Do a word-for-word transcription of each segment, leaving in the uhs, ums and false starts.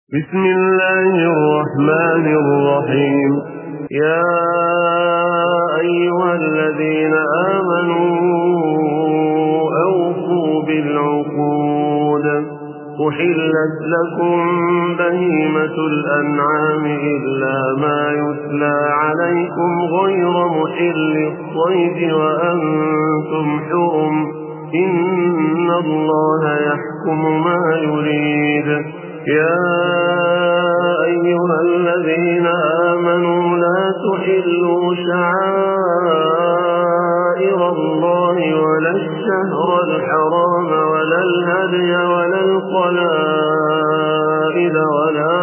بسم الله الرحمن الرحيم. يا أيها الذين آمنوا أوفوا بالعقود. أحلت لكم بهيمة الأنعام إلا ما يتلى عليكم غير محل الصيد وأنتم حرم. إن الله يحكم ما يريد. يا أيها الذين آمنوا لا تحلوا شعائر الله ولا الشهر الحرام ولا الهدي ولا القلائد ولا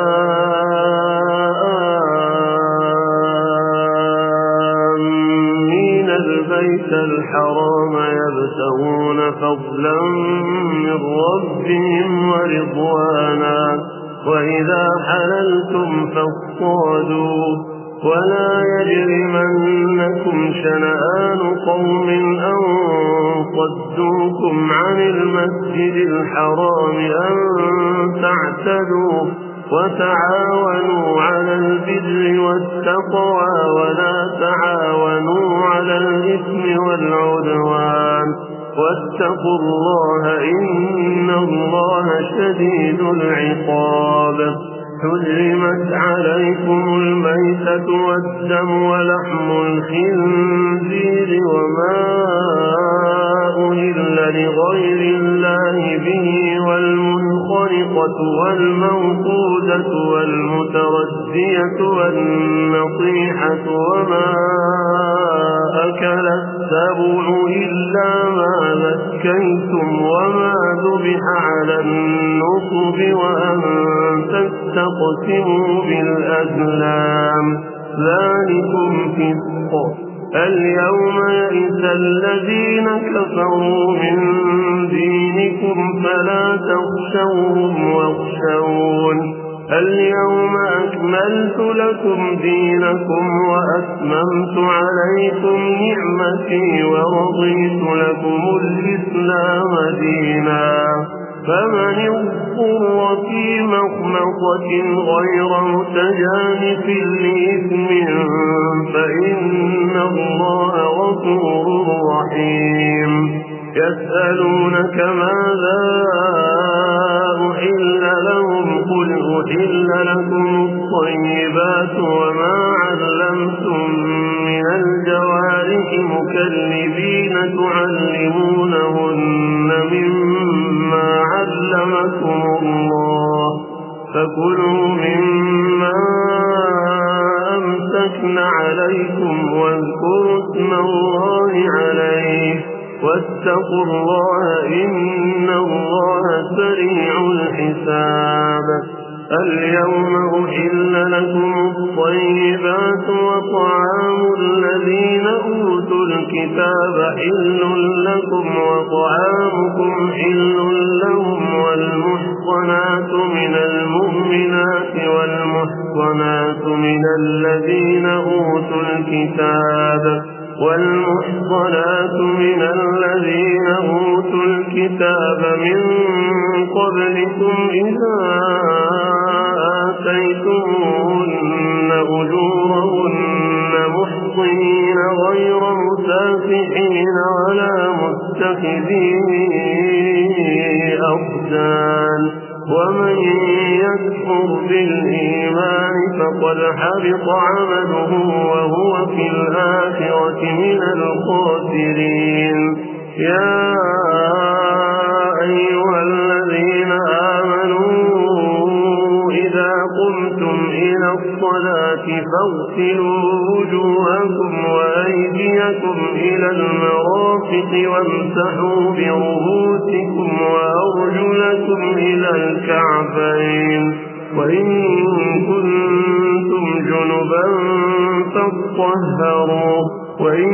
آمين البيت الحرام يبتغون فضلا من ربهم ورضوانا. وإذا حللتم فاصطادوا ولا يجرمنكم شنآن قوم أن صدوكم عن المسجد الحرام أن تعتدوا. وتعاونوا على البر والتقوى ولا تعاونوا على الإثم والعدوان. واتقوا الله إن الله شديد العقاب. حرمت عليكم الميتة والدم ولحم الخنزير وما أهل لغير الله به والمنخنقة والموقوذة والمتردية والنطيحة وما أكل السبع إلا ما ذكيتم وما ذبح على النصب وأن تستقسموا بالأزلام ذلكم فسق. اليوم يئس الذين كفروا من دينكم فلا تخشوهم واخشون. اليوم أكملت لكم دينكم وأتممت عليكم نعمتي ورضيت لكم الإسلام دينا. فمن اضطر في مخمصة غير متجانف لإثم فإن الله غفور رحيم. يسألونك ماذا أحل لهم قل أحل لكم الطيبات وما علمتم من الجوارح مكلبين تعلمونهن مما علمكم الله فكلوا مما أمسكن عليكم واذكروا اسم الله عليه واتقوا الله إن الله سريع الحساب. اليوم أحل لكم الطيبات وطعام الذين أوتوا الكتاب حل لكم وطعامكم حل لهم والمحصنات من المؤمنات والمحصنات من الذين أوتوا الكتاب والمحصنات من الذين أوتوا الكتاب من قبلكم إذا آتيتموهن أجورهن محصنين غير مسافحين ولا متخذي أخدان. ومن يكفر بالإيمان فقد حبط عمله وهو في الآخرة من الخاسرين. يا أيها الذين آمنوا إذا قمتم إلى الصلاة فاغسلوا وجوهكم وأيديكم إلى المرافق وامسحوا برؤوسكم وأرجلكم إلى الكعبين وإن كنتم جنبا فاطهروا وإن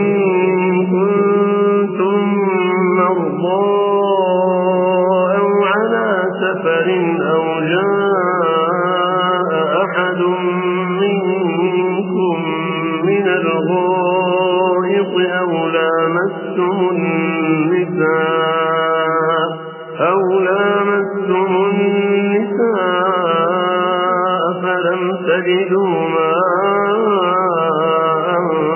كنتم مرضى أو على سفر أو جاء أحد منكم من الغائط أو لامستم النساء أو لامستم النساء تجدوا ماء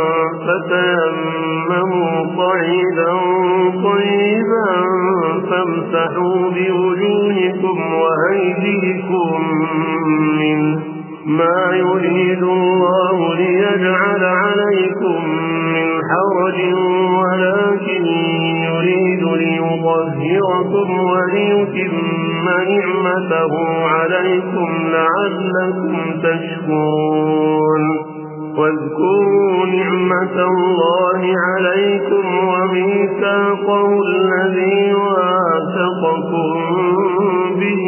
فتيمموا صعيدا طيبا فامسحوا بوجوهكم وأيديكم منه ما يريد الله ليجعل عليكم من حرج ولكن يريد ليطهركم وليتم نعمته عليكم لعلكم تشكرون واذكروا نعمة الله عليكم وميثاقه الذي واثقكم به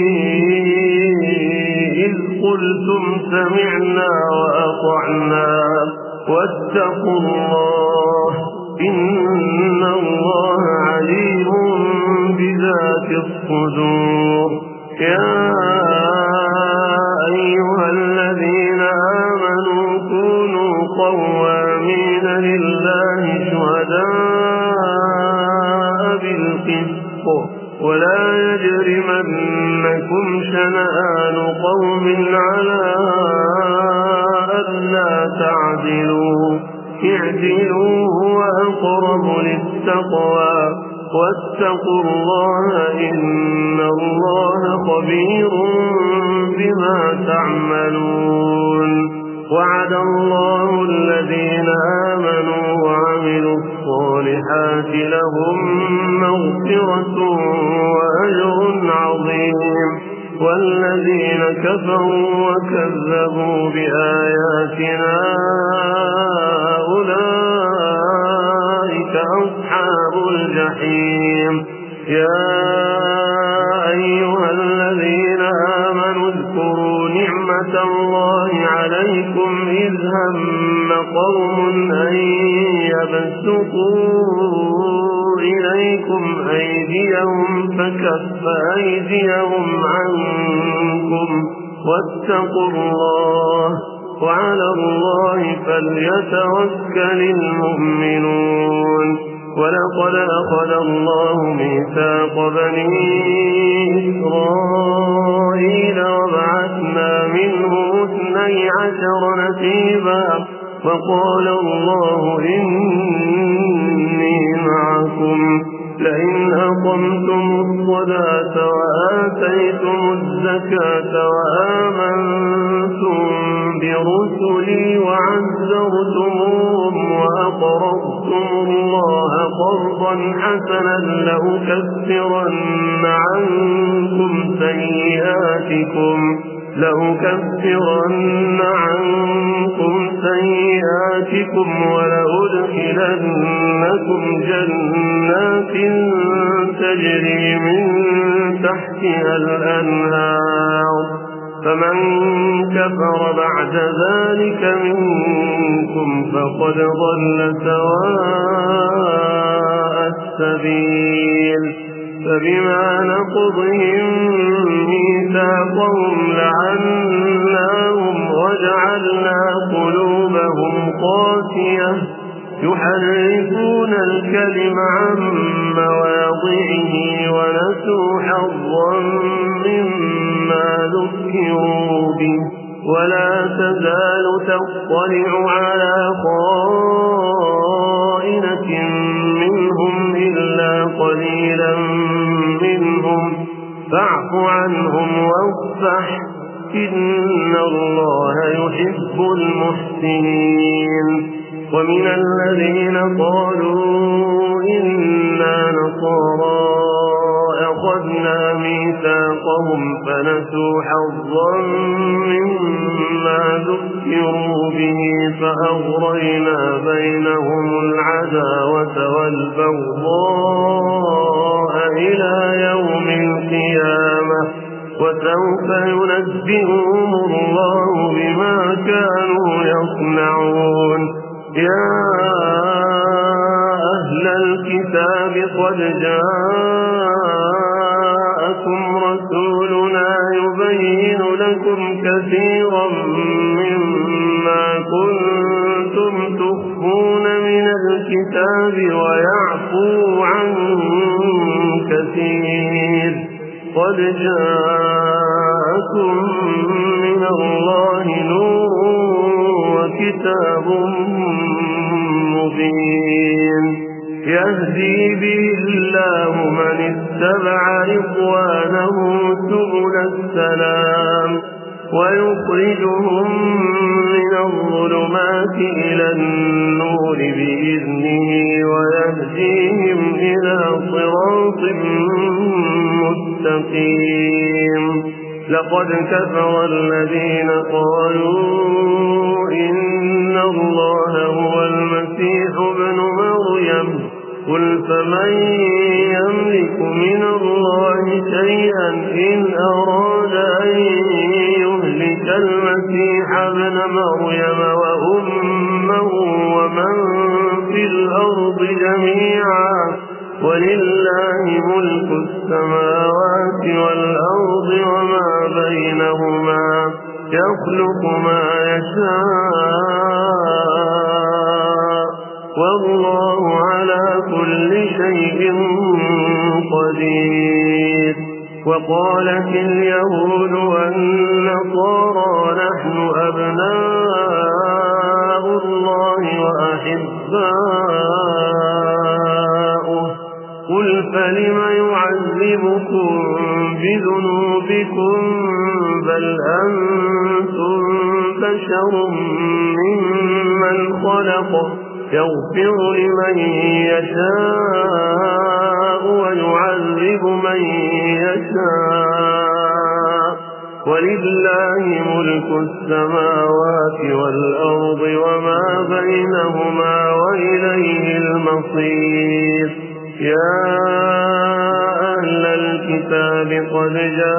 إذ قلتم سمعنا وأطعنا واتقوا الله إن الله عليم بذات الصدور يا أيها الذين آمنوا كونوا قوامين لله شهداء بالقسط ولا يجرمنكم شنآن قوم على ألا تعدلوا اعدلوا هو أقرب للتقوى واتقوا الله إن الله خبير بما تعملون وعد الله الذين آمنوا وعملوا الصالحات لهم مغفرة وأجر عظيم والذين كفروا وكذبوا بآياتنا أولئك أصحاب الجحيم يا أيها الذين آمنوا اذكروا نعمة الله عليكم إذ هم قوم أن يبسطوا إليكم أيديهم فكف أيديهم عنكم واتقوا الله وعلى الله فليتوكل المؤمنون ولقد أخذ الله ميثاق بني إسرائيل وبعثنا منهم اثني عشر نقيبا وقال الله إني معكم لئن أقمتم الصلاة وآتيتم الزكاة وآمنتم برسلي وعزرتموهم وأقرضتم الله قرضا حسنا لأكفرن عنكم سيئاتكم لأكفرن عنكم سيئاتكم ولأدخلنكم جنات تجري من تحتها الأنهار فمن كفر بعد ذلك منكم فقد ضل سواء السبيل فبما نقضهم ميثاقهم لعناهم وجعلنا قلوبهم قاسية يحرفون الكلم عن مواضعه ونسوا حظا مما ذكروا به ولا تزال تطلع على خائنة منهم إلا قليلا منهم فاعف عنهم واصفح إن الله يحب المحسنين ومن الذين قالوا إنا نصارى أخذنا ميثاقهم فنسوا حظا مما ذكروا به فأغرينا بينهم العداوة والبغضاء إلى يوم القيامة وسوف ينبئهم الله بما كانوا يصنعون يا أهل الكتاب قد جاءكم رسولنا يبين لكم كثيرا مما كنتم تخفون من الكتاب ويعفو عن كثير قد جاءكم من الله كتاب مبين يهدي به الله من اتبع رضوانه سبل السلام ويخرجهم من الظلمات إلى النور بإذنه ويهديهم إلى صراط مستقيم لقد كفر الذين قالوا إن الله هو المسيح ابن مريم قل فمن يملك من الله شيئا إن أراد أن يهلك المسيح ابن مريم وأمه ومن في الأرض جميعا ولله ملك السماوات والأرض وما بينهما يخلق ما يشاء والله على كل شيء قدير وقالت اليهود والنصارى نحن أبناء الله وأحباؤه قل فلم يعذبكم بذنوبكم بل أنتم بشر ممن خلق يغفر لمن يشاء ويعذب من يشاء ولله ملك السماوات والأرض وما بينهما وإليه المصير يا أهل الكتاب قد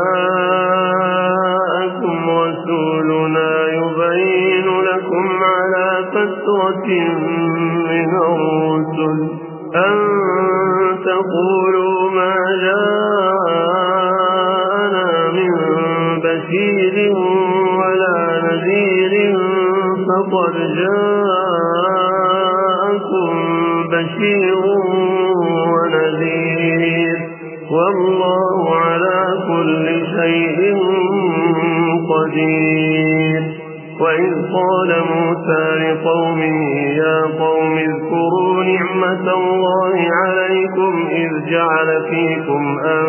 جاءكم رسولنا يبين لكم على فترة من الرسل أن تقولوا ما جاءنا من بشير ولا نذير فقد جاءكم بشير ونذير والله على كل شيء قدير وإذ قال موسى لقومه يا قوم اذكروا نعمة الله عليكم إذ جعل فيكم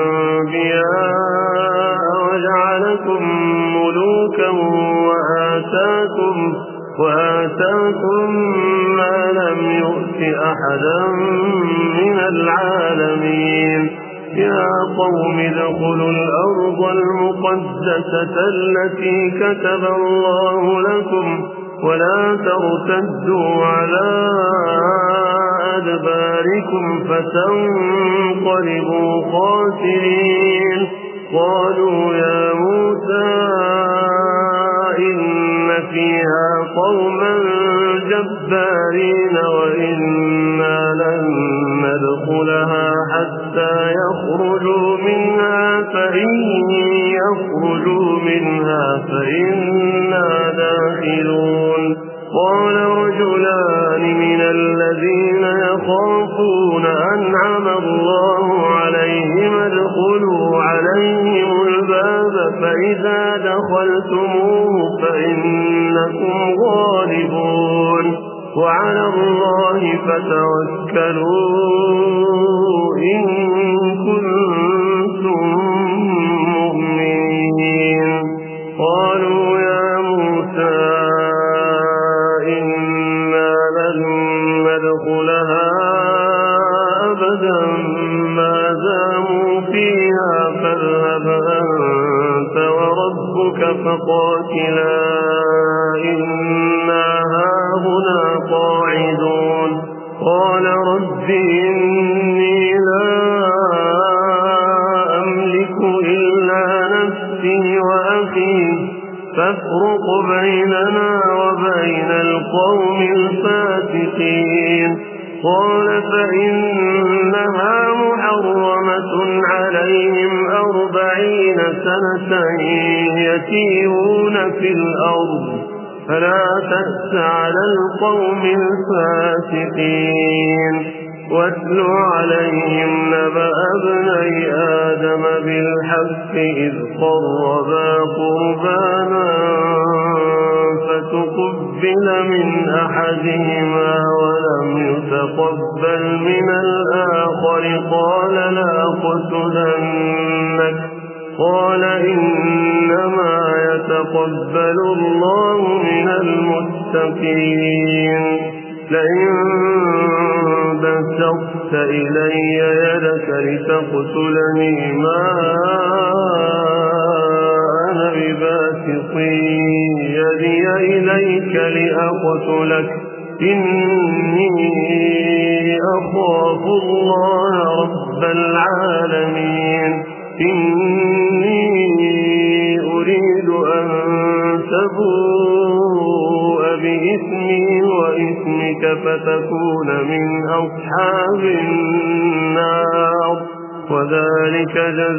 أنبياء وجعلكم ملوكا وآتاكم وآتاكم ما لم يؤت أحدا من العالمين يا قوم ادخلوا الأرض المقدسة التي كتب الله لكم ولا ترتدوا على أدباركم فتنقلبوا خاسرين قالوا يا موسى إن فيها قوما جبارين وإنا لن ندخلها حتى يخرجوا منها فإن يخرجوا منها فإنا داخلون قال رجلان من الذين يخافون أنعم الله عليهم ادخلوا عليهم الباب فإذا دخلتموه فإنكم غالبون وعلى الله فتوكلوا إن كنتم مؤمنين قالوا يا موسى إنا لن ندخلها أبدا ما داموا فيها فاذهب أنت وربك فقاتلا إنا هاهنا قاعدون قال رب إني لا أملك إلا نفسي وأخي فافرق بيننا وبين القوم الفاسقين قال فإنها محرمة عليهم أربعين سنة يتيهون في الأرض فلا تأس على القوم الفاسقين واتل عليهم نبأ ابني آدم بالحق إذ قربا قربانا فتقبل تقبل من أحدهما ولم يتقبل من الآخر قال لأقتلنك قال إنما يتقبل الله من المتقين لئن بسطت إلي يدك لتقتلني ما أنا بباسط يدي إليك لأقتلك إني أخاف الله رب العالمين إني أريد أن تبوء بإثمي وإثمك فتكون من أصحاب النار وذلك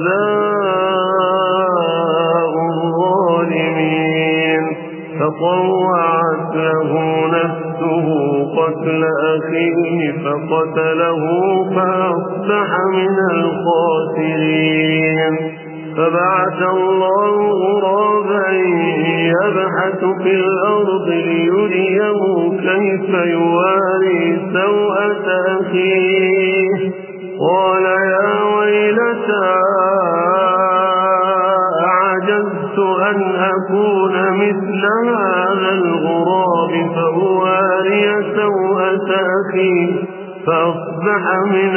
جزاء الظالمين فطوعت له نفسه قتل أخيه فقتله فأصبح من الخاسرين فبعث الله غرابا يبحث في الأرض ليريه كيف يواري سوءة أخيه قال يا ويلتى أعجزت أن أكون مثل هذا الغراب فأواري سوءة أخي فأصبح من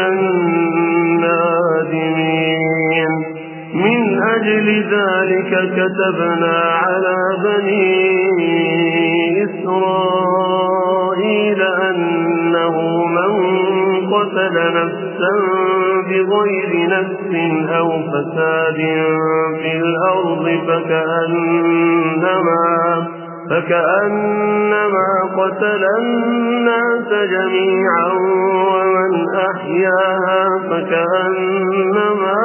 النادمين من أجل ذلك كتبنا على بني إسرائيل أنه من قتل نفسا بغير نفس أو فساد في الأرض فكأنما, فكأنما قتل الناس جميعا ومن أحياها فكأنما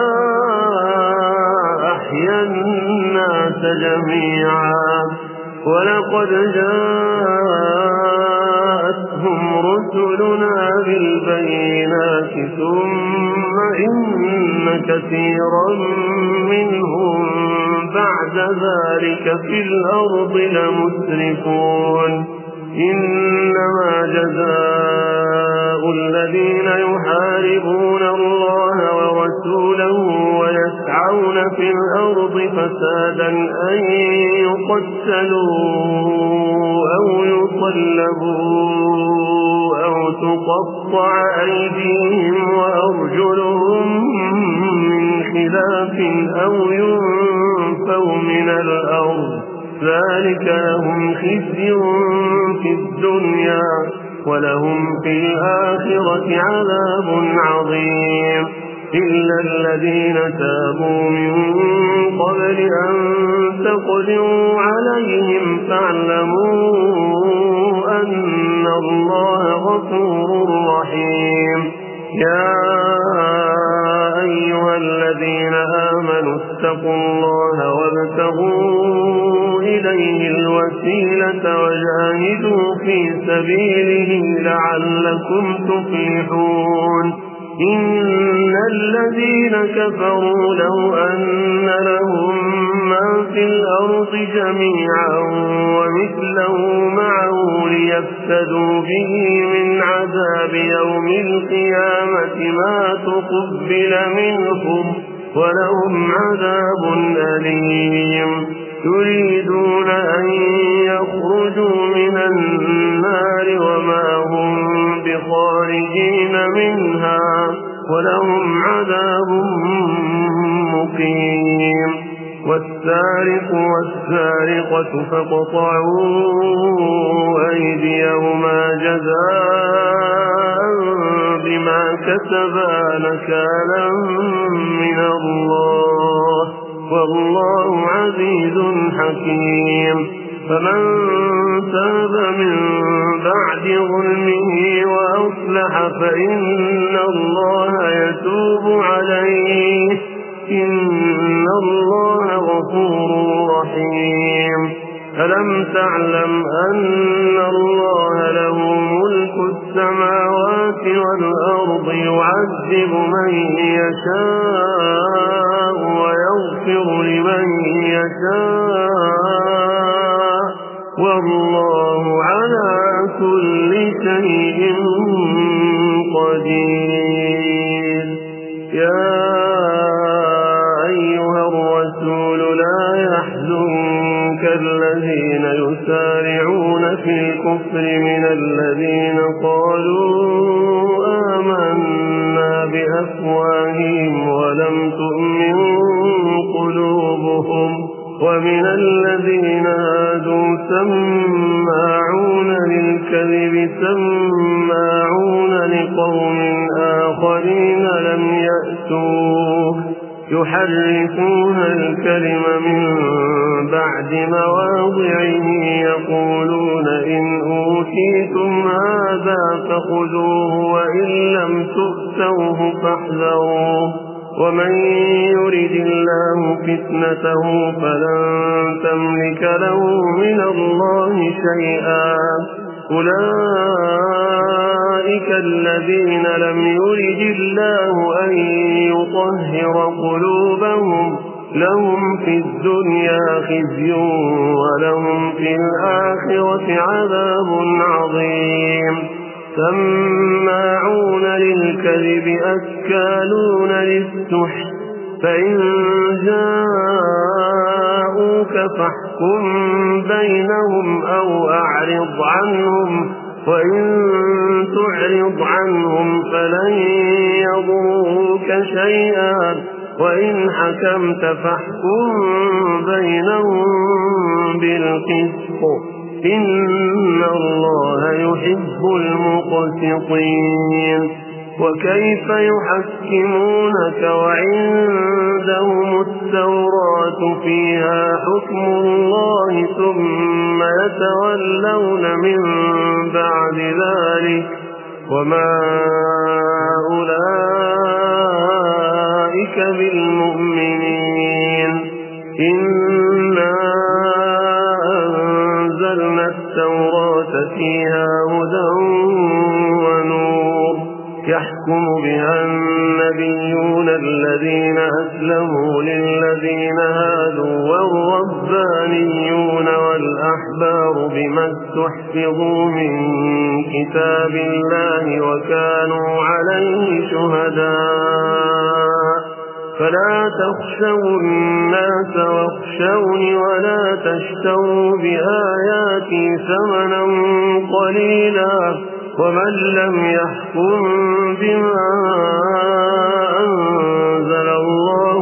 أحيا الناس جميعا ولقد جاءتهم رسلنا بالبينات ثم إن كثيرا منهم بعد ذلك في الأرض لمسرفون إنما جزاء الذين يحاربون الله ورسوله ويسعون في الأرض فسادا أن يقتلوا أو يصلبوا أو تقطع أيديهم وأرجلهم من خلاف أو ينفوا من الأرض ذلك لهم خزي في الدنيا ولهم في الآخرة عذاب عظيم إلا الذين تابوا من قبل أن تقدروا عليهم فاعلموا أن الله غفور رحيم يا أيها الذين آمنوا اتقوا الله وابتغوا إليه الوسيلة وجاهدوا في سبيله لعلكم تفلحون إن الذين كفروا لو أن لهم ما في الأرض جميعا ومثله معه ليفتدوا به من عذاب يوم القيامة ما تقبل منهم ولهم عذاب أليم يريدون أن يخرجوا من النار وما هم بخارجين منها ولهم عذاب مقيم والسارق والسارقة فاقطعوا أيديهما جزاء بما كسبا نكالا من الله والله عزيز حكيم فمن تاب من بعد ظلمه وأصلح فإن الله يتوب عليه إن الله غفور رحيم ألم تعلم أن الله له ملك السماوات والأرض يعذب من يشاء ويغفر لمن يشاء والله على كل شيء قدير. يا أيها الرسول لا يحزنك الذين يسارعون في الكفر من الذين قالوا آمنا بأفواههم ولم تؤمن قلوبهم ومن الذين هادوا سماعون للكذب سماعون لقوم آخرين لم يأتوه يحرفون الكلم من بعد مواضعه يقولون إن أوتيتم هذا فخذوه وإن لم تؤتوه فاحذروه ومن يرد الله فتنته فلن تملك له من الله شيئا. أولئك الذين لم يرد الله أن يطهر قلوبهم لهم في الدنيا خزي ولهم في الآخرة عذاب عظيم. سماعون للكذب أكالون للسحت فإن جاءوك فاحكم بينهم أو أعرض عنهم وإن تعرض عنهم فلن يضروك شيئا وإن حكمت فاحكم بينهم بالقسط إن الله يحب المقسطين. وكيف يحكمونك وعندهم التوراة فيها حكم الله ثم يتولون من بعد ذلك وما أولئك بالمؤمنين. إنا أنزلنا التوراة فيها هدى ونور يحكم بها النبيون الذين أسلموا للذين هادوا والربانيون والأحبار بما استحفظوا من كتاب الله وكانوا عليه شهداء فلا تخشوا الناس واخشوني ولا تشتروا بآياتي ثمنا قليلا ومن لم يحكم بما أنزل الله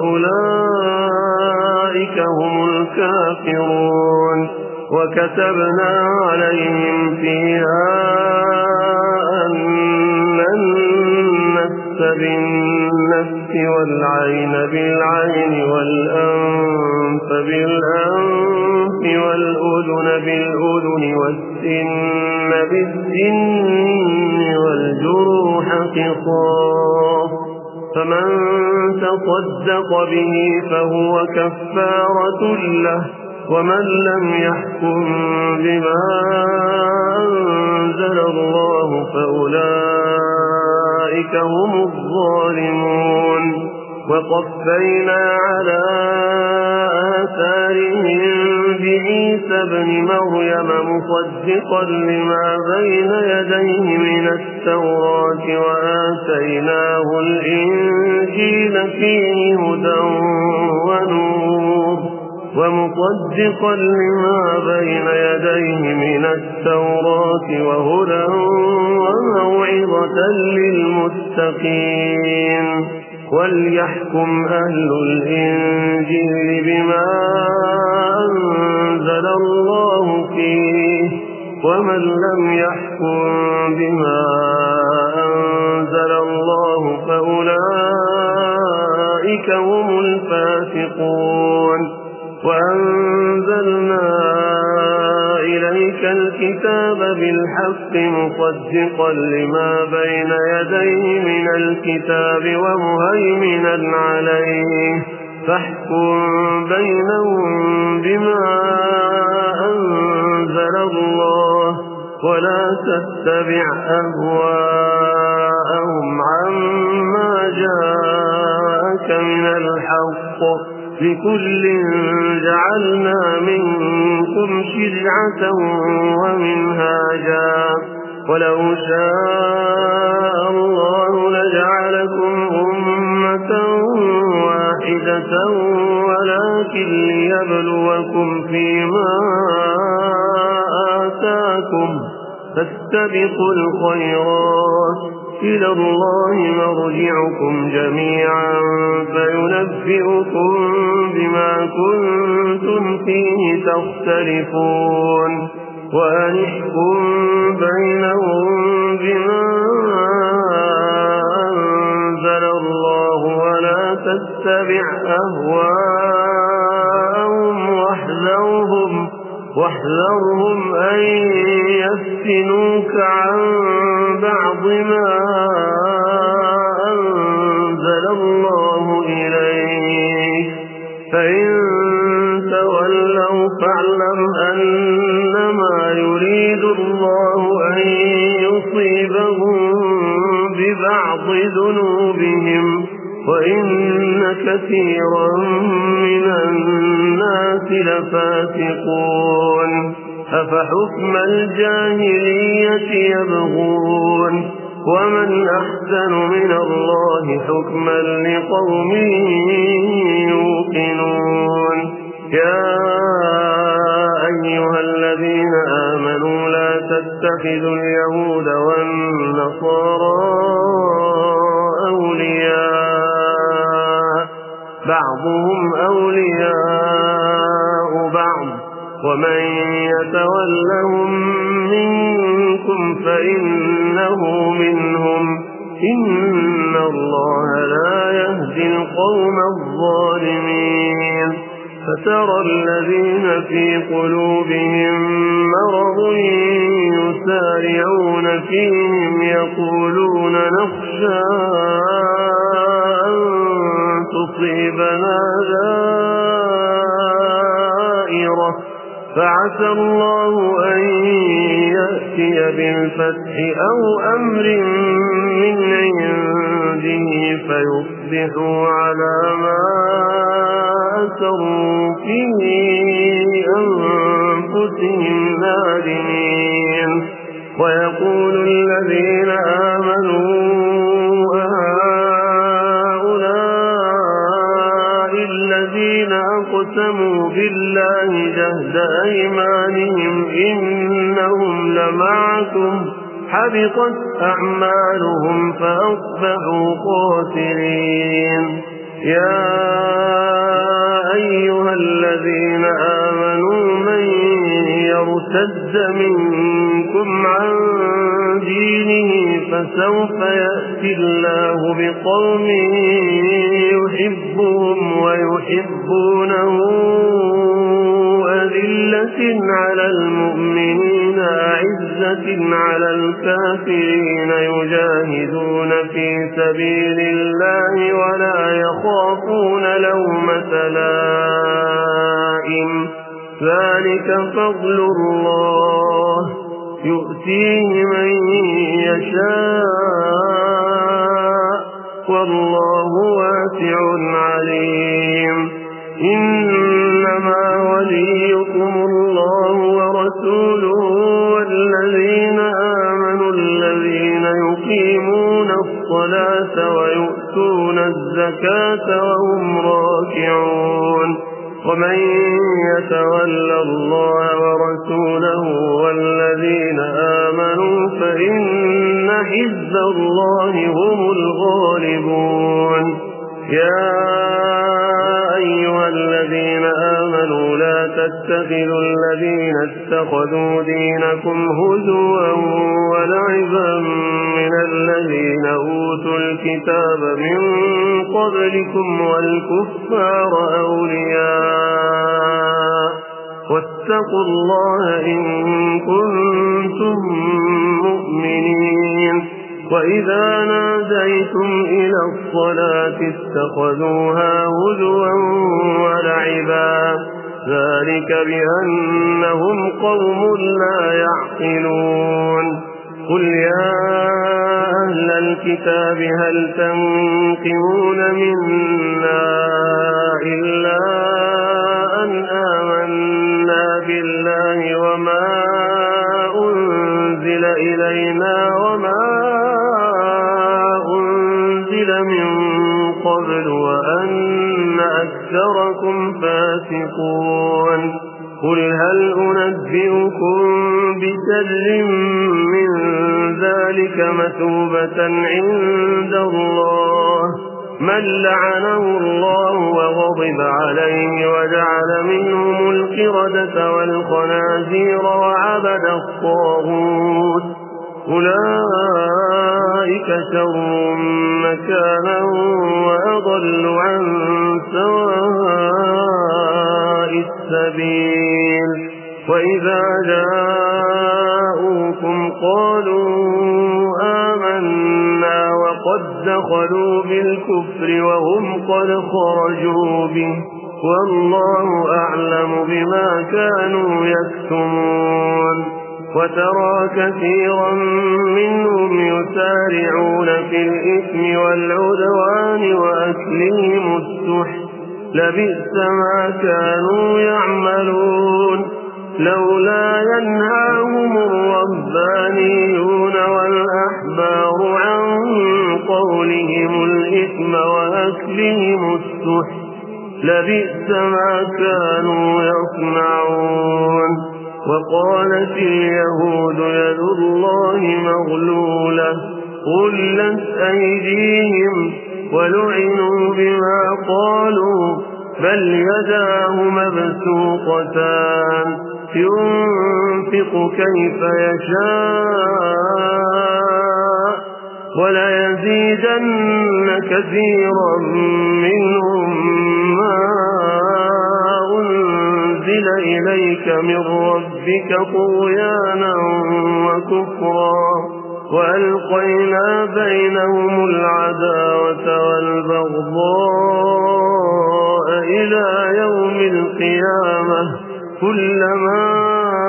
فأولئك هم الكافرون. وكتبنا عليهم فيها أن النفس بالنفس والعين بالعين والأنف بالأنف والأذن بالأذن والسن بالسن والجروح قصاص فمن تصدق به فهو كفارة له ومن لم يحكم بما أنزل الله فأولئك هم الظالمون. وقفينا على آثارهم بعيسى ابن مريم مصدقا لما بين يديه من التوراة وآتيناه الإنجيل فيه هدى ونور ومصدقا لما بين يديه من التوراة وهدى وموعظة للمتقين. وليحكم أهل الإنجيل بما أنزل الله فيه ومن لم يحكم بما أنزل الله فأولئك هم الفاسقون. وأنزلنا إليك الكتاب بالحق مصدقا لما بين يديه من الكتاب ومهيمنا عليه فاحكم بينهم بما أنزل الله ولا تتبع أهواءهم عما جاءك من الحق لكل جعلنا منكم شرعة ومنهاجا ولو شاء الله لجعلكم أمة واحدة ولكن ليبلوكم فيما آتاكم فاستبقوا الخيرات إلى الله مرجعكم جميعا فينبئكم بما كنتم فيه تختلفون وأنحكم بينهم بما أنزل الله ولا تتبع أهواءهم واحذرهم واحذرهم أن يفتنوك عن بعض ما أنزل الله إليك فإن تولوا فاعلم أنما يريد الله أن يصيبهم ببعض ذنوبهم وإن كثيرا من الناس لفاسقون أفحكم الجاهلية يبغون ومن أحسن من الله حكما لقوم يوقنون يا أيها الذين آمنوا لا تتخذوا اليهود والنصارى أولياء بعضهم أولياء بعض ومن يتولهم منكم فإنه منهم إن الله لا يهدي القوم الظالمين فترى الذين في قلوبهم مرض يسارعون فيهم يقولون نخشى أن تصيبنا دائرة فعسى الله أن يأتي بالفتح أو أمر من عنده فيصبحوا على ما أسروا في أنفسهم نادمين ويقول الذين آمنوا أهؤلاء الذين أقسموا بالله جهد أيمانهم إنهم لمعكم حبطت أعمالهم فأصبحوا خاسرين يا أيها الذين آمنوا من يرتد منكم عن دينه فسوف يأتي الله بقوم يحبهم ويحبونه أذلة على المؤمنين أعزة على الكافرين يجاهدون في سبيل الله ولا يخافون لومة لائم ذلك فضل الله يؤتيه من يشاء والله واسع عليم إنما وليكم الله ورسوله والذين آمنوا الذين يقيمون الصلاة ويؤتون الزكاة وهم راكعون ومن يتولى الله ورسوله والذين آمنوا فإن حزب الله هم الغالبون يا أيها الذين آمنوا لا تتخذوا الذين اتخذوا دينكم هزوا ولعبا من الذين أوتوا الكتاب من قبلكم والكفار أولياء واتقوا الله إن كنتم مؤمنين وإذا ناديتم إلى الصلاة اتخذوها هزوا ولعبا ذلك بأنهم قوم لا يعقلون قل يا أهل الكتاب هل تنقمون منا إلا الله وما أنزل إلينا وما أنزل من قبل وأن أكثركم فاسقون قل هل أنبئكم بشر من ذلك مثوبة عند الله من لعنه الله وغضب عليه وجعل منهم القردة والخنازير وعبد الطاغوت أولئك شر مكانا وأضل عن سواء السبيل وإذا جاءوكم قالوا آمنا وقد دخلوا بالكفر وهم قد خرجوا به والله أعلم بما كانوا يكتمون وترى كثيرا منهم يسارعون في الإثم والعدوان وأكلهم السحت لبئس ما كانوا يعملون لولا ينهاهم الربانيون والأحبار عن قولهم الإثم وأكلهم السحت لبئس ما كانوا يصنعون وقالت اليهود يد الله مغلولة غلت أيديهم ولعنوا بما قالوا بل يداه مبسوطتان ينفق كيف يشاء وليزيدن كثيرا منهم ما أنزل إليك من ربك طغيانا وكفرا وألقينا بينهم العداوة والبغضاء إلى يوم القيامة كلما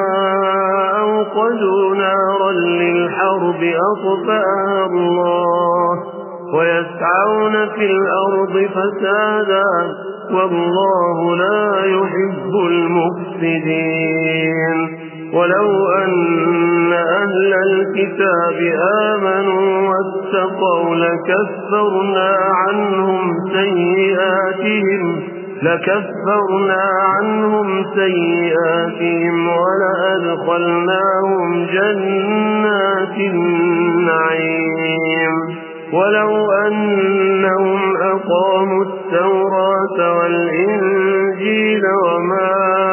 أوقدوا نارا للحرب أطفأها الله ويسعون في الأرض فسادا والله لا يحب المفسدين ولو أن أهل الكتاب آمنوا واتقوا لكفرنا عنهم سيئاتهم لكفرنا عنهم سيئاتهم ولأدخلناهم جنات النعيم ولو أنهم أقاموا التوراة والإنجيل وما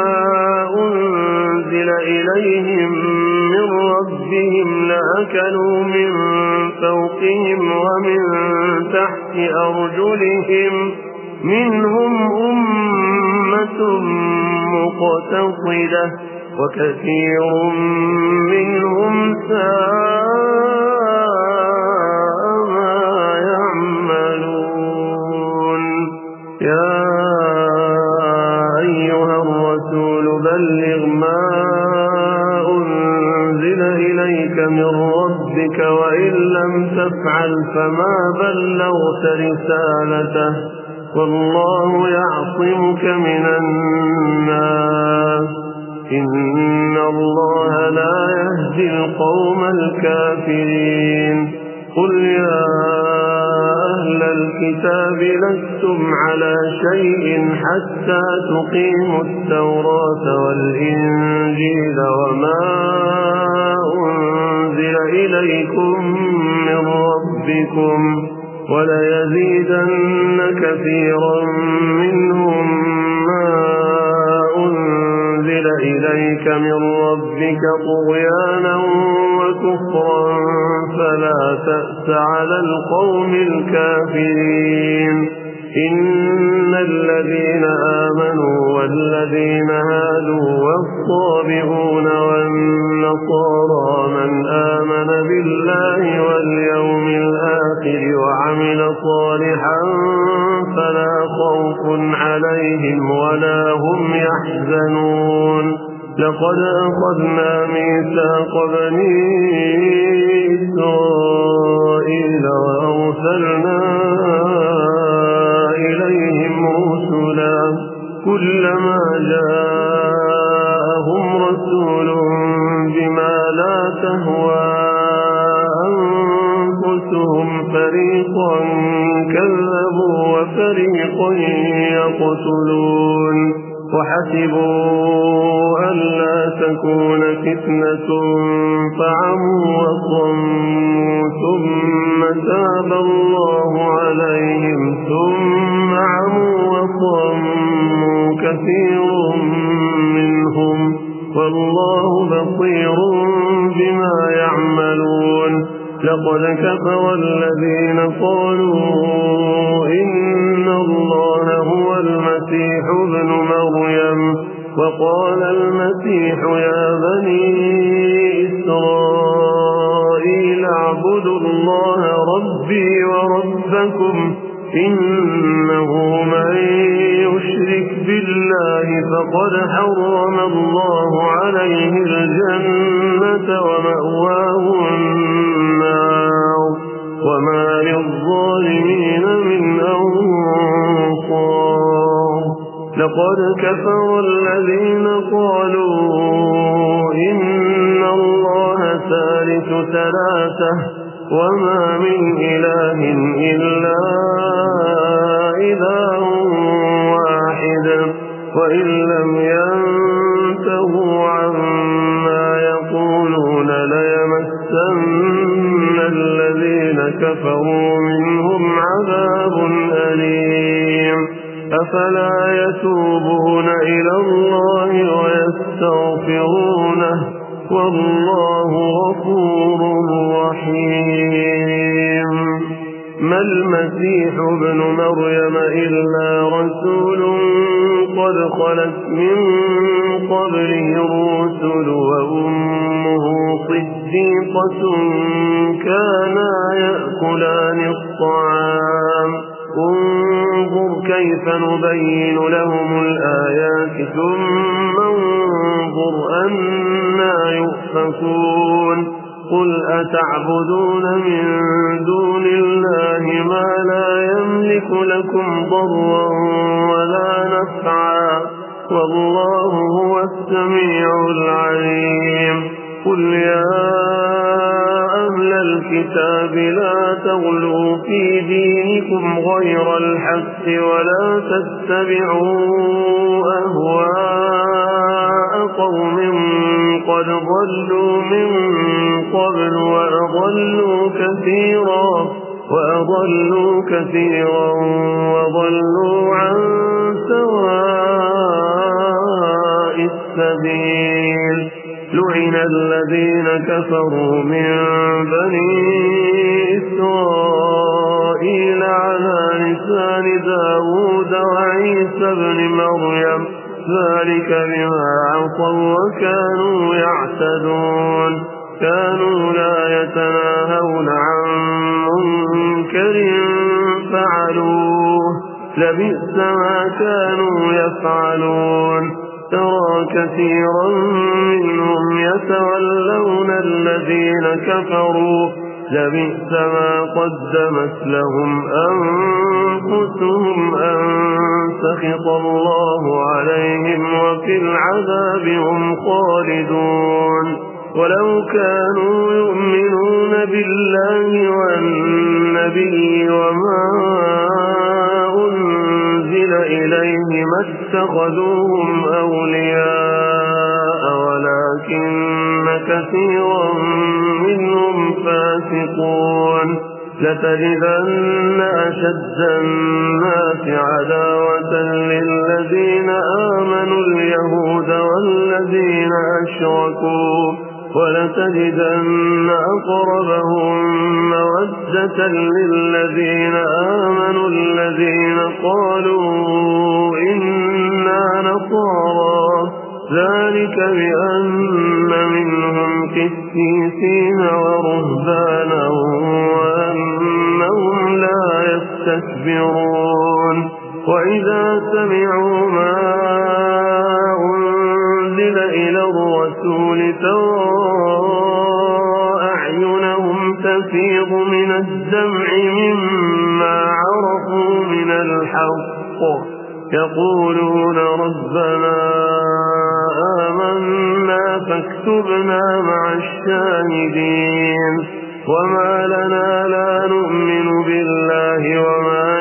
أنزل إليهم من ربهم لأكلوا من فوقهم ومن تحت أرجلهم منهم أمة مقتصدة وكثير منهم ساء ما يعملون يا أيها الرسول بلغ ما أنزل إليك من ربك وإن لم تفعل فما بلغت رسالته والله يعصمك من الناس إن الله لا يهدي القوم الكافرين قل يا أهل الكتاب لستم على شيء حتى تقيموا التوراة والإنجيل وما أنزل إليكم من ربكم وليزيدن كثيرا منهم ما أنزل إليك من ربك طغيانا وكفرا فلا تأس على القوم الكافرين إن الذين آمنوا والذين هادوا والصابئون والنصارى من آمن بالله واليوم الآخر وعمل صالحا فلا خوف عليهم ولا هم يحزنون لقد أخذنا ميثاق بني إسرائيل وأرسلنا إليهم رسلا كلما جاءهم رسول رسول بما لا تهوى أنفسهم فريقا كذبوا وفريقا يقتلون وحسبوا ألا تكون فتنة فعموا وصموا ثم تاب الله عليهم ثم عموا وصموا كثير منهم والله بصير بما يعملون لقد كفر الذين قالوا إن الله هو المسيح ابن مريم وقال المسيح يا بني إسرائيل اعبدوا الله ربي وربكم إنه من يشرك بالله فقد حرم الله عليه الجنة ومأواه النار وما للظالمين من أنصار لقد كفر الذين قالوا إن الله ثالث ثلاثة وما من إله إلا إله واحد وإن لم ينتهوا عما يقولون ليمسن الذين كفروا منهم عذاب أليم أفلا يتوبون إلى الله ويستغفرونه والله غفور رحيم ما المسيح ابن مريم إلا رسول قد خلت من قبله الرسل وأمه صديقة كانا يأكلان الطعام انظر كيف نبين لهم الآيات ثم انظر أنا يؤفكون قل أتعبدون من دون الله ما لا يملك لكم ضرا ولا نفعا والله هو السميع العليم قل يا أهل الكتاب لا تغلوا في دينكم غير الحق ولا تتبعوا أهواء قوم قد ضلوا من قبل وأضلوا كثيرا وأضلوا كثيرا وضلوا عن سواء السبيل لعن الذين كفروا من بني إسرائيل على لسان داود وعيسى بن مريم ذلك بما عصوا وكانوا يعتدون كانوا لا يتناهون عن منكر فعلوه لبئس ما كانوا يفعلون ترى كثيرا منهم يتولون الذين كفروا لبئس ما قدمت لهم أنفسهم أن سخط الله عليهم وفي العذاب هم خالدون ولو كانوا يؤمنون بالله والنبي وما أنزل إليه ما اتخذوهم أولياء ولكن كثيرا منهم فاسقون لتجدن أشد الناس عداوة للذين آمنوا اليهود والذين أشركوا ولتجدن أقربهم مودة للذين آمنوا الذين قالوا إنا نصارى ذلك بأن منهم قسيسين ورهبانا وأنهم لا يستكبرون وإذا سمعوا ما أنزل إلى الرسول ترى أعينهم تفيض من الدمع مما عرفوا من الحق يقولون ربنا آمنا فاكتبنا مع الشاهدين. وما لنا لا نؤمن بالله وما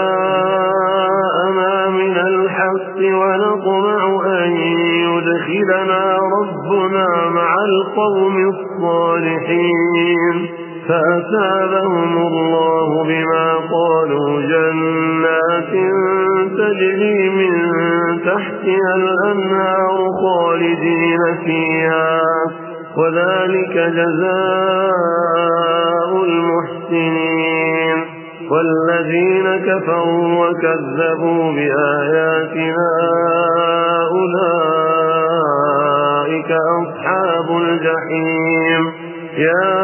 جاءنا من الحق ونطمع أن يدخلنا ربنا مع القوم الصالحين فأثابهم الله بما قالوا جنات تجري من تحتها الأنهار خالدين فيها وذلك جزاء المحسنين. والذين كفروا وكذبوا بآياتنا أولئك أصحاب الجحيم. يا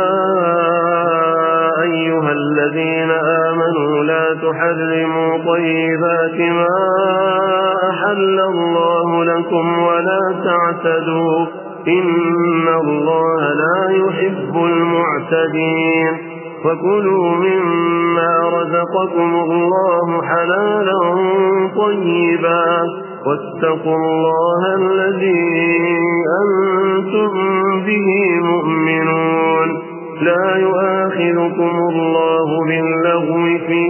أيها الذين آمنوا لا تحرموا طيبات ما أحل الله لكم ولا تعتدوا إن الله لا يحب المعتدين. فكلوا مما رزقكم الله حلالا طيبا واتقوا الله الذي أنتم به مؤمنون. لا يؤاخذكم الله باللغو في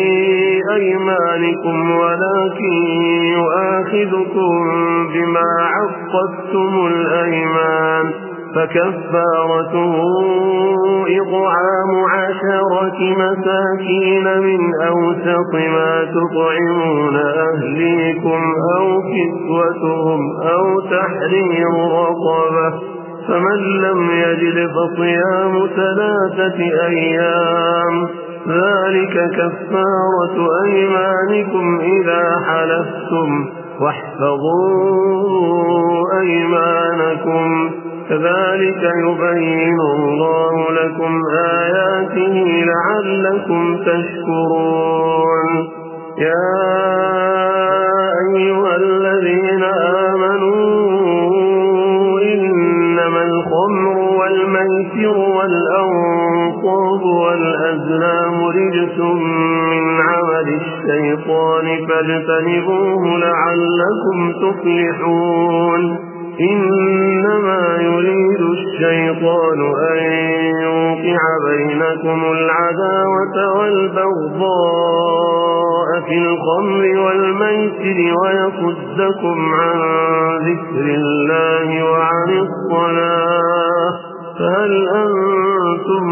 أيمانكم ولكن يؤاخذكم بما عقدتم الأيمان فكفارته إطعام عشرة مساكين من أوسط ما تطعمون أهليكم أو كسوتهم أو تحرير رقبة فمن لم يجد فصيام ثلاثة أيام ذلك كفارة أيمانكم إذا حلفتم واحفظوا أيمانكم كذلك يبين الله لكم آياته لعلكم تشكرون. يا أيها الذين آمنوا إنما الخمر والميسر والأنصاب والأزلام رجس من عمل الشيطان فاجتنبوه لعلكم تفلحون. إنما يريد الشيطان أن يوقع بينكم العداوة والبغضاء في الخمر والميسر ويصدكم عن ذكر الله وعن الصلاة فهل أنتم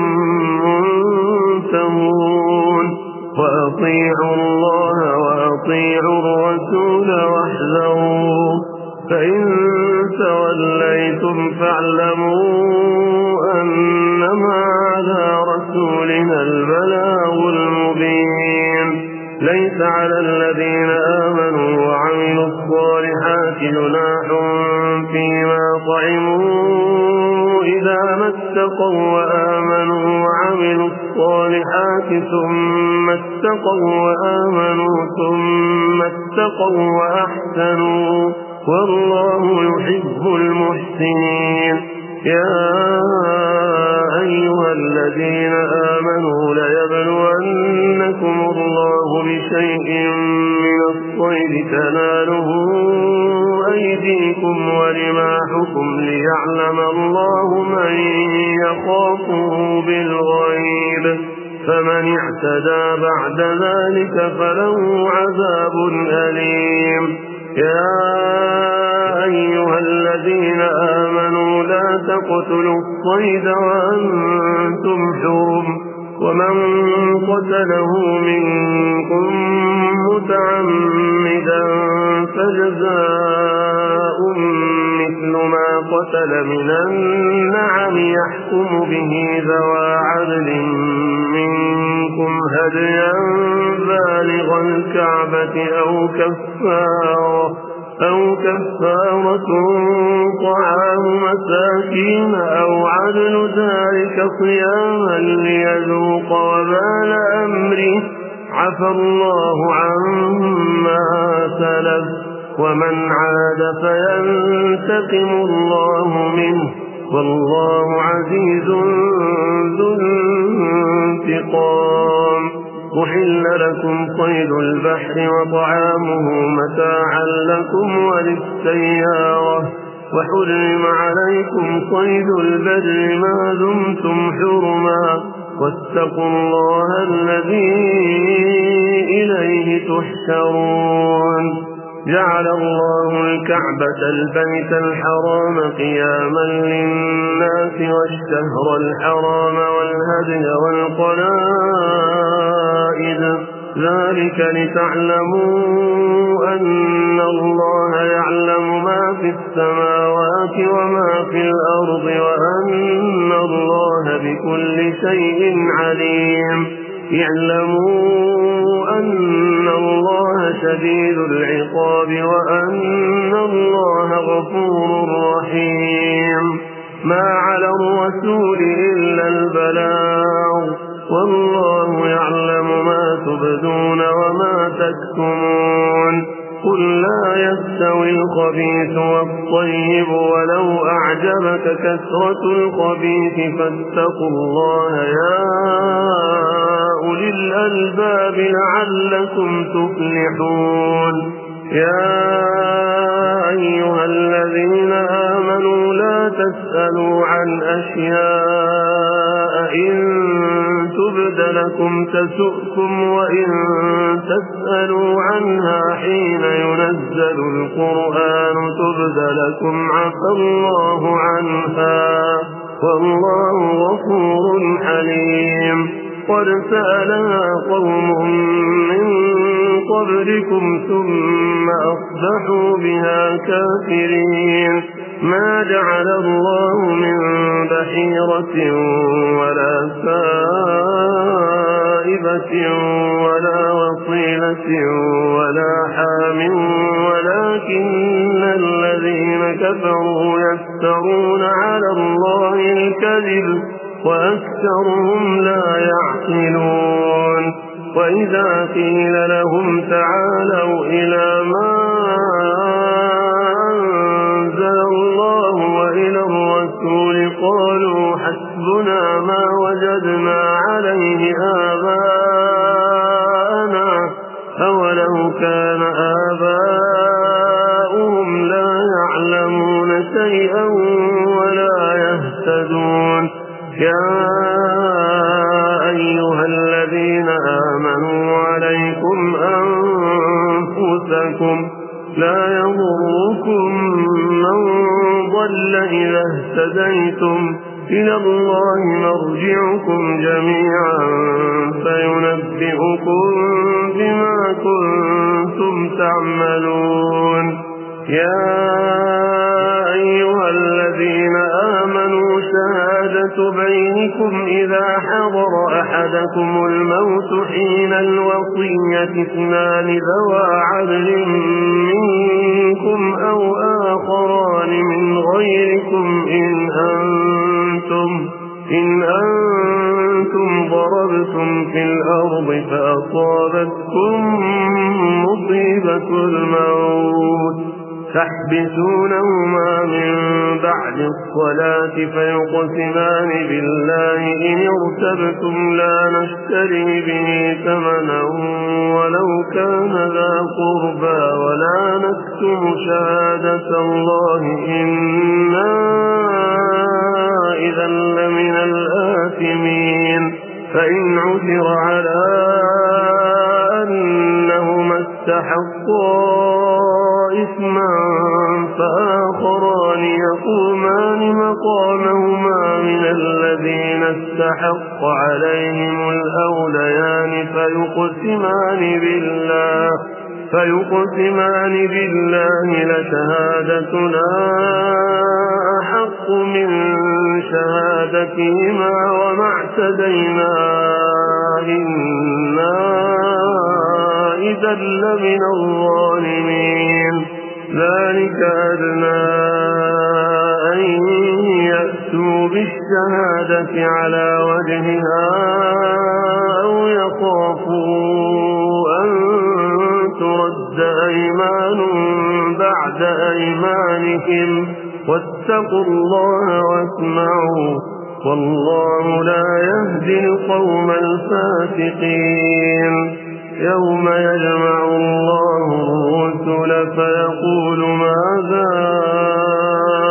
منتهون. وأطيعوا الله وأطيعوا الرسول واحذروا فإن توليتم فاعلموا أنما على رسولنا البلاغ المبين. ليس على الذين آمنوا وعملوا الصالحات جناح فيما طعموا إذا ما اتقوا وآمنوا وعملوا الصالحات ثم اتقوا وآمنوا ثم اتقوا وأحسنوا والله يحب المحسنين. يا أيها الذين آمنوا ليبلونكم الله بشيء من الصيد تناله أيديكم ورماحكم ليعلم الله من يخافه بالغيب فمن اعتدى بعد ذلك فله عذاب أليم. يا أيها الذين آمنوا لا تقتلوا الصيد وأنتم حرم ومن قتله منكم متعمدا فجزاء مثل ما قتل من النعم يحكم به ذوى عدل منكم هديا بالغ الكعبة أو كفارة أو كفارة طعام مساكين أو عدل ذلك صياما ليذوق وبال أمره عفى الله عما سلف ومن عاد فينتقم الله منه والله عزيز ذو انتقام. أحل لكم صيد البحر وطعامه متاعا لكم وللسيارة وحرم عليكم صيد البر ما دمتم حرما واتقوا الله الذي إليه تحشرون جعل الله الكعبة البيت الحرام قياما للناس والشهر الحرام والهدي والقلائد ذلك لتعلموا أن الله يعلم ما في السماوات وما في الأرض وأن الله بكل شيء عليم اعلموا أن الله شديد العقاب وأن الله غفور رحيم ما على الرسول إلا البلاغ والله يعلم ما تبدون وما تكتمون قل لا يستوي الخبيث والطيب ولو أعجبك كثرة الخبيث فاتقوا الله يا أولي الألباب لعلكم تفلحون يا أيها الذين آمنوا لا تسألوا عن أشياء إن تبد لكم تسؤكم وإن تسألوا عنها حين ينزل القرآن تبد لكم عفى الله عنها والله غفور حليم قد سألها قوم من قبلكم ثم أصبحوا بها كافرين ما جعل الله من بحيرة ولا سائبة ولا وصيلة ولا حام ولكن الذين كفروا يفترون على الله الكذب وأكثرهم لا يعقلون وإذا قيل لهم تعالوا إلى ما أنزل الله وإلى الرسول قالوا حسبنا ما وجدنا عليه آباءنا أولو كان آباؤهم لا يعلمون شيئا ولا يهتدون يا أيها الذين آمنوا عليكم أنفسكم لا يضركم من ضل إذا اهتديتم إلى الله مرجعكم جميعا فينبئكم بما كنتم تعملون يا أيها الذين آمنوا شهادة بينكم إذا حضر أحدكم الموت حين الوصية اثنان ذوى عدل منكم أو آخران من غيركم إن أنتم, إن أنتم ضربتم في الأرض فأصابتكم مصيبة الموت تحبسونهما من بعد الصلاة فيقسمان بالله إن ارتبتم لا نشتري به ثمنا ولو كان ذا قربى ولا نكتم شهادة الله إنا إذا لمن الآثمين فإن عثر على أنهما استحقا إثما فآخران يقومان مقامهما من الذين استحق عليهم الأوليان فيقسمان بالله فيقسمان بالله لشهادتنا أحق من شهادتهما وما اعتدينا إنا إذا لمن الظالمين ذلك أدنى أن يأتوا بالشهادة على وجهها أو يخافوا أن ترد أيمان بعد أيمانهم واتقوا الله واسمعوا والله لا يهدي القوم الفاسقين يوم يجمع الله الرسل فيقول ماذا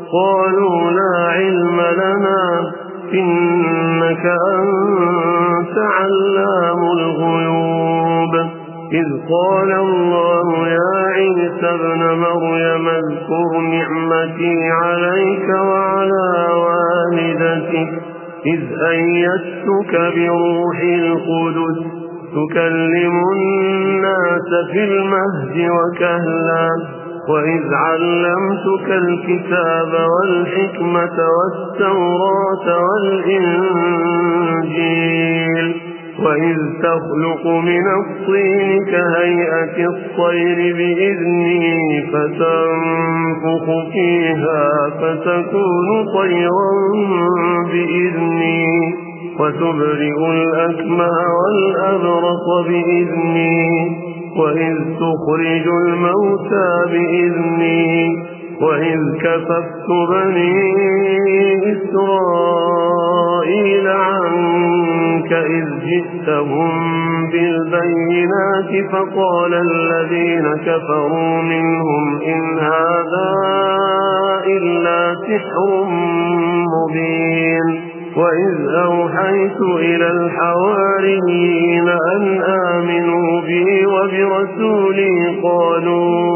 قالوا لا علم لنا إنك أنت علام الغيوب. إذ قال الله يا عيسى ابن مريم اذكر نعمتي عليك وعلى والدتك إذ أيدتك بروح القدس تكلم الناس في المهد وكهلا وإذ علمتك الكتاب والحكمة والتوراة والإنجيل وإذ تخلق من الطين كهيئة الطير بإذني فتنفخ فيها فتكون طيرا بإذني وتبرئ الأكمه والأبرص بإذني وإذ تخرج الموتى بإذني وإذ كففت بني إسرائيل عنك إذ جئتهم بالبينات فقال الذين كفروا منهم إن هذا إلا سحر مبين. وإذ أوحيت إلى الحواريين أن آمنوا بي وبرسولي قالوا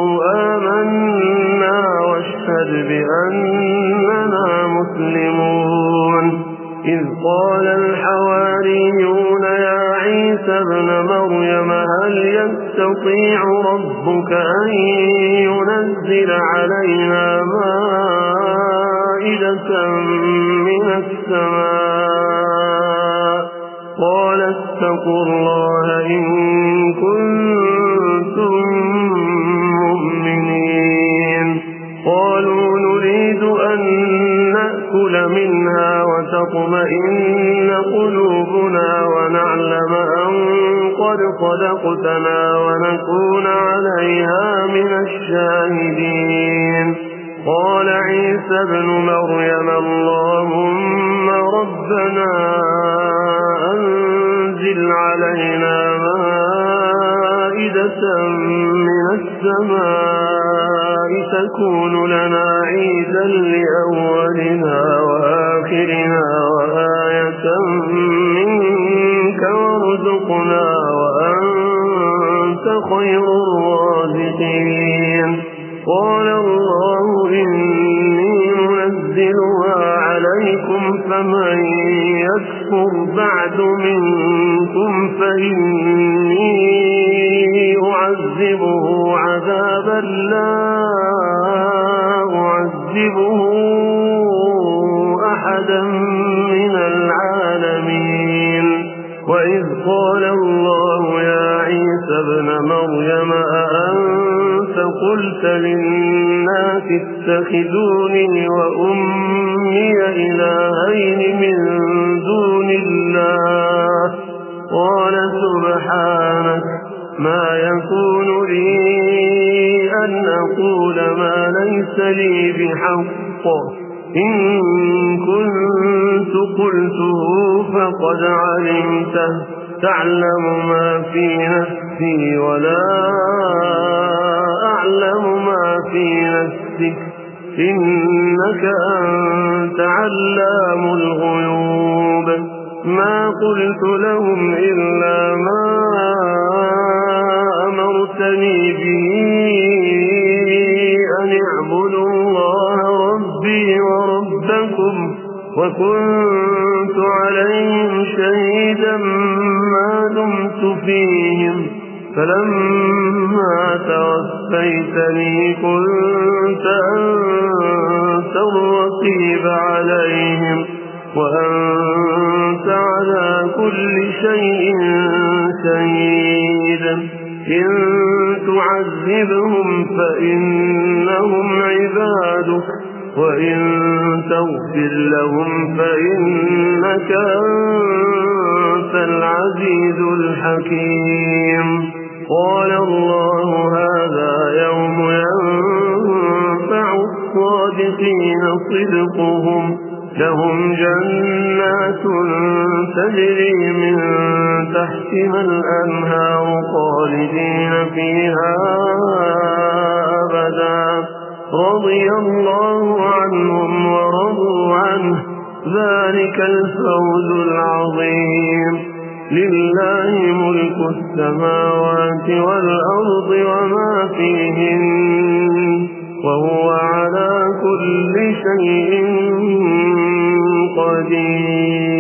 آمنا واشهد بأننا مسلمون. إذ قال الحواريون يا عيسى ابن مريم هل يستطيع ربك أن ينزل علينا مائدة من السماء قال اتقوا الله إن كنتم مؤمنين. قالوا نريد أن نأكل منها وتطمئن قلوبنا ونعلم أن قد صدقتنا ونكون عليها من الشاهدين. قال عيسى ابن مريم اللهم ربنا أنزل علينا مائدة من السماء تكون لنا عيدا لأولنا وآخرنا وآية منك وارزقنا وأنت خير الرازقين. قال الله إني منزلها عليكم فمن يكفر بعد منكم فإني أعذبه عذابا لا أعذبه أحدا من العالمين. وإذ قال الله يا عيسى ابن مريم أأنت قلت للناس اتخذوني وأمي إلهين من دون الله قال سبحانك ما يكون لي أن أقول ما ليس لي بحق إن كنت قلته فقد علمته تعلم ما في نفسي ولا أعلم ما في نفسك إنك أنت علام الغيوب. ما قلت لهم إلا ما أمرتني به أن اعبدوا الله ربي وربكم وكنت عليهم شهيدا ما دمت فيهم فلما توفيتني كنت أنت الرقيب عليهم وأنت على كل شيء شهيد. إن تعذبهم فإنهم عبادك وإن تغفر لهم فإنك أنت العزيز الحكيم. قال الله هذا يوم ينفع الصادقين صدقهم لهم جنات تجري من تحتها الأنهار خالدين فيها أبدا رضي الله عنهم ذلك الفوز العظيم. لله ملك السماوات والأرض وما فيهن وهو على كل شيء قدير.